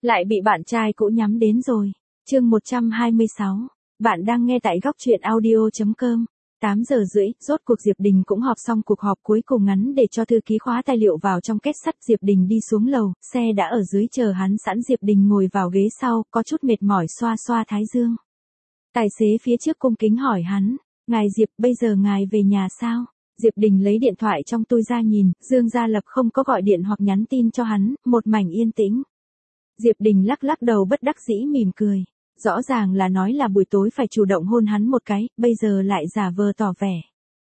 Lại bị bạn trai cũ nhắm đến rồi. Chương 126. Bạn đang nghe tại góc truyện audio.com. 8 giờ rưỡi, rốt cuộc Diệp Đình cũng họp xong cuộc họp cuối cùng ngắn để cho thư ký khóa tài liệu vào trong két sắt. Diệp Đình đi xuống lầu, xe đã ở dưới chờ hắn sẵn. Diệp Đình ngồi vào ghế sau, có chút mệt mỏi xoa xoa thái dương. Tài xế phía trước cung kính hỏi hắn, ngài Diệp, bây giờ ngài về nhà sao? Diệp Đình lấy điện thoại trong túi ra nhìn, Dương Gia Lập không có gọi điện hoặc nhắn tin cho hắn, một mảnh yên tĩnh. Diệp Đình lắc lắc đầu bất đắc dĩ mỉm cười. Rõ ràng là nói là buổi tối phải chủ động hôn hắn một cái, bây giờ lại giả vờ tỏ vẻ.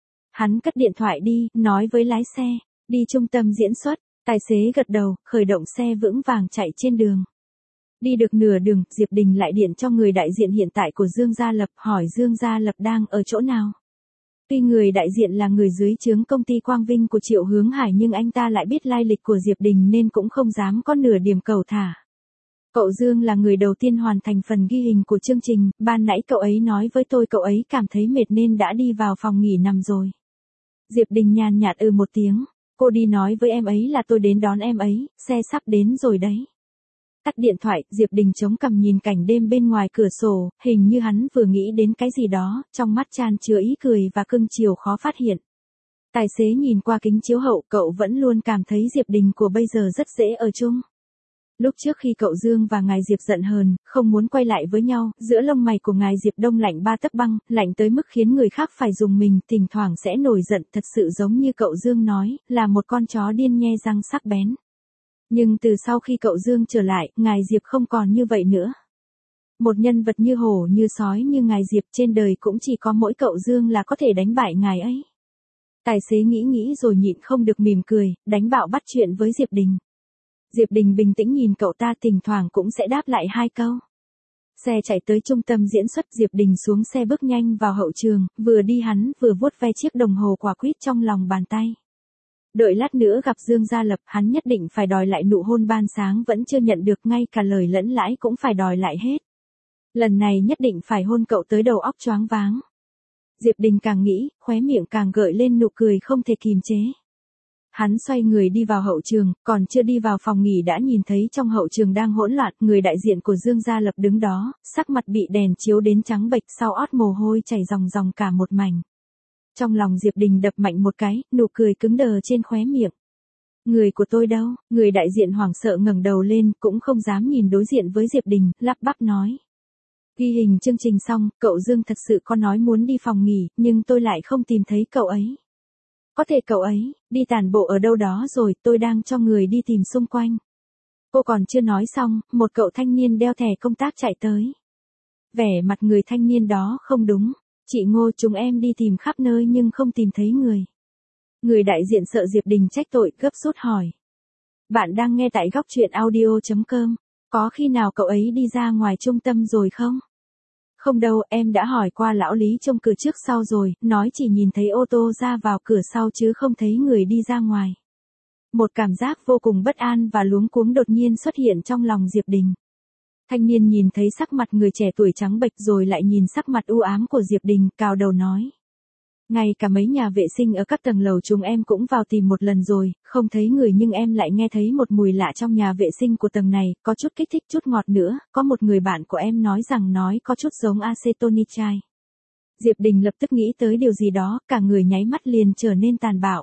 Hắn cất điện thoại đi, nói với lái xe, đi trung tâm diễn xuất. Tài xế gật đầu, khởi động xe vững vàng chạy trên đường. Đi được nửa đường, Diệp Đình lại điện cho người đại diện hiện tại của Dương Gia Lập, hỏi Dương Gia Lập đang ở chỗ nào. Tuy người đại diện là người dưới trướng công ty Quang Vinh của Triệu Hướng Hải nhưng anh ta lại biết lai lịch của Diệp Đình nên cũng không dám có nửa điểm cầu thả. Cậu Dương là người đầu tiên hoàn thành phần ghi hình của chương trình, ban nãy cậu ấy nói với tôi cậu ấy cảm thấy mệt nên đã đi vào phòng nghỉ nằm rồi. Diệp Đình nhàn nhạt một tiếng, cô đi nói với em ấy là tôi đến đón em ấy, xe sắp đến rồi đấy. Tắt điện thoại, Diệp Đình chống cằm nhìn cảnh đêm bên ngoài cửa sổ, hình như hắn vừa nghĩ đến cái gì đó, trong mắt tràn chứa ý cười và cưng chiều khó phát hiện. Tài xế nhìn qua kính chiếu hậu, cậu vẫn luôn cảm thấy Diệp Đình của bây giờ rất dễ ở chung. Lúc trước khi cậu Dương và ngài Diệp giận hờn, không muốn quay lại với nhau, giữa lông mày của ngài Diệp đông lạnh 3 tấc băng, lạnh tới mức khiến người khác phải dùng mình, thỉnh thoảng sẽ nổi giận, thật sự giống như cậu Dương nói, là một con chó điên nhe răng sắc bén. Nhưng từ sau khi cậu Dương trở lại, ngài Diệp không còn như vậy nữa. Một nhân vật như hổ như sói như ngài Diệp trên đời cũng chỉ có mỗi cậu Dương là có thể đánh bại ngài ấy. Tài xế nghĩ rồi nhịn không được mỉm cười, đánh bạo bắt chuyện với Diệp Đình. Diệp Đình bình tĩnh nhìn cậu ta, thỉnh thoảng cũng sẽ đáp lại 2 câu. Xe chạy tới trung tâm diễn xuất, Diệp Đình xuống xe bước nhanh vào hậu trường, vừa đi hắn vừa vuốt ve chiếc đồng hồ quả quýt trong lòng bàn tay. Đợi lát nữa gặp Dương Gia Lập, hắn nhất định phải đòi lại nụ hôn ban sáng vẫn chưa nhận được, ngay cả lời lẫn lãi cũng phải đòi lại hết. Lần này nhất định phải hôn cậu tới đầu óc choáng váng. Diệp Đình càng nghĩ, khóe miệng càng gợi lên nụ cười không thể kìm chế. Hắn xoay người đi vào hậu trường, còn chưa đi vào phòng nghỉ đã nhìn thấy trong hậu trường đang hỗn loạn, người đại diện của Dương Gia Lập đứng đó, sắc mặt bị đèn chiếu đến trắng bệch, sau ót mồ hôi chảy ròng ròng cả một mảnh. Trong lòng Diệp Đình đập mạnh một cái, nụ cười cứng đờ trên khóe miệng. Người của tôi đâu? Người đại diện hoảng sợ ngẩng đầu lên, cũng không dám nhìn đối diện với Diệp Đình, lắp bắp nói. Ghi hình chương trình xong, cậu Dương thật sự có nói muốn đi phòng nghỉ, nhưng tôi lại không tìm thấy cậu ấy. Có thể cậu ấy, đi tản bộ ở đâu đó rồi, tôi đang cho người đi tìm xung quanh. Cô còn chưa nói xong, một cậu thanh niên đeo thẻ công tác chạy tới. Vẻ mặt người thanh niên đó không đúng. Chị Ngô, chúng em đi tìm khắp nơi nhưng không tìm thấy người. Người đại diện sợ Diệp Đình trách tội, gấp rút hỏi. Bạn đang nghe tại góc truyện audio.com. Có khi nào cậu ấy đi ra ngoài trung tâm rồi không? Không đâu, em đã hỏi qua lão Lý trông cửa trước sau rồi, nói chỉ nhìn thấy ô tô ra vào cửa sau chứ không thấy người đi ra ngoài. Một cảm giác vô cùng bất an và luống cuống đột nhiên xuất hiện trong lòng Diệp Đình. Thanh niên nhìn thấy sắc mặt người trẻ tuổi trắng bệch rồi lại nhìn sắc mặt u ám của Diệp Đình, cào đầu nói. Ngay cả mấy nhà vệ sinh ở các tầng lầu chúng em cũng vào tìm một lần rồi, không thấy người nhưng em lại nghe thấy một mùi lạ trong nhà vệ sinh của tầng này, có chút kích thích chút ngọt nữa, có một người bạn của em nói rằng nói có chút giống acetonitrite. Diệp Đình lập tức nghĩ tới điều gì đó, cả người nháy mắt liền trở nên tàn bạo.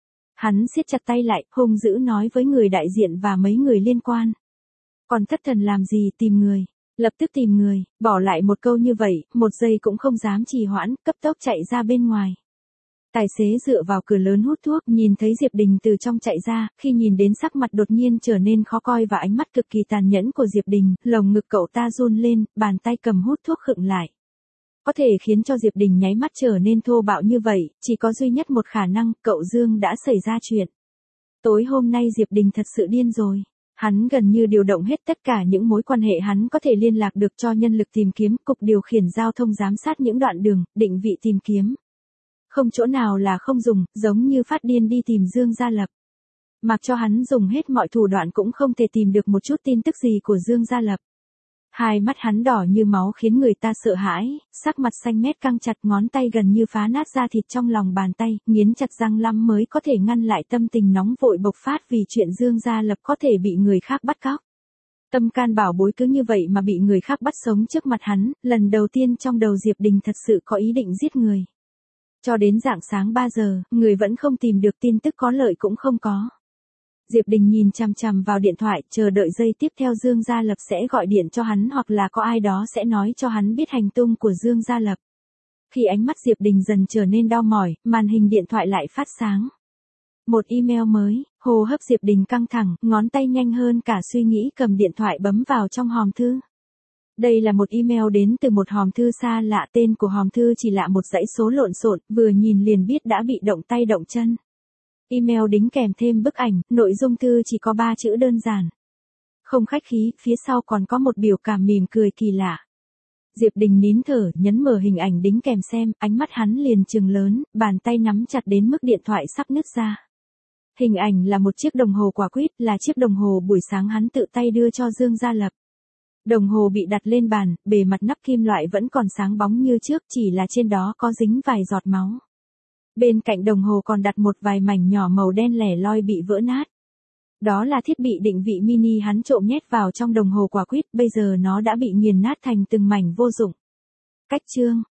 Hắn siết chặt tay lại, hung dữ nói với người đại diện và mấy người liên quan. Còn thất thần làm gì, tìm người. Lập tức tìm người, bỏ lại một câu như vậy, một giây cũng không dám trì hoãn, cấp tốc chạy ra bên ngoài. Tài xế dựa vào cửa lớn hút thuốc, nhìn thấy Diệp Đình từ trong chạy ra, khi nhìn đến sắc mặt đột nhiên trở nên khó coi và ánh mắt cực kỳ tàn nhẫn của Diệp Đình, lồng ngực cậu ta run lên, bàn tay cầm hút thuốc khựng lại. Có thể khiến cho Diệp Đình nháy mắt trở nên thô bạo như vậy, chỉ có duy nhất một khả năng, cậu Dương đã xảy ra chuyện. Tối hôm nay Diệp Đình thật sự điên rồi. Hắn gần như điều động hết tất cả những mối quan hệ hắn có thể liên lạc được cho nhân lực tìm kiếm, cục điều khiển giao thông giám sát những đoạn đường, định vị tìm kiếm. Không chỗ nào là không dùng, giống như phát điên đi tìm Dương Gia Lập. Mặc cho hắn dùng hết mọi thủ đoạn cũng không thể tìm được một chút tin tức gì của Dương Gia Lập. Hai mắt hắn đỏ như máu khiến người ta sợ hãi, sắc mặt xanh mét căng chặt, ngón tay gần như phá nát da thịt trong lòng bàn tay, nghiến chặt răng lắm mới có thể ngăn lại tâm tình nóng vội bộc phát vì chuyện Dương Gia Lập có thể bị người khác bắt cóc. Tâm can bảo bối cứ như vậy mà bị người khác bắt sống trước mặt hắn, lần đầu tiên trong đầu Diệp Đình thật sự có ý định giết người. Cho đến rạng sáng 3 giờ, người vẫn không tìm được tin tức có lợi cũng không có. Diệp Đình nhìn chằm chằm vào điện thoại, chờ đợi giây tiếp theo Dương Gia Lập sẽ gọi điện cho hắn hoặc là có ai đó sẽ nói cho hắn biết hành tung của Dương Gia Lập. Khi ánh mắt Diệp Đình dần trở nên đau mỏi, màn hình điện thoại lại phát sáng. Một email mới, hô hấp Diệp Đình căng thẳng, ngón tay nhanh hơn cả suy nghĩ cầm điện thoại bấm vào trong hòm thư. Đây là một email đến từ một hòm thư xa lạ, tên của hòm thư chỉ lạ một dãy số lộn xộn, vừa nhìn liền biết đã bị động tay động chân. Email đính kèm thêm bức ảnh, nội dung thư chỉ có 3 chữ đơn giản. Không khách khí, phía sau còn có một biểu cảm mỉm cười kỳ lạ. Diệp Đình nín thở, nhấn mở hình ảnh đính kèm xem, ánh mắt hắn liền trừng lớn, bàn tay nắm chặt đến mức điện thoại sắp nứt ra. Hình ảnh là một chiếc đồng hồ quả quýt, là chiếc đồng hồ buổi sáng hắn tự tay đưa cho Dương Gia Lập. Đồng hồ bị đặt lên bàn, bề mặt nắp kim loại vẫn còn sáng bóng như trước, chỉ là trên đó có dính vài giọt máu. Bên cạnh đồng hồ còn đặt một vài mảnh nhỏ màu đen lẻ loi bị vỡ nát. Đó là thiết bị định vị mini hắn trộm nhét vào trong đồng hồ quả quýt, bây giờ nó đã bị nghiền nát thành từng mảnh vô dụng. Cách chương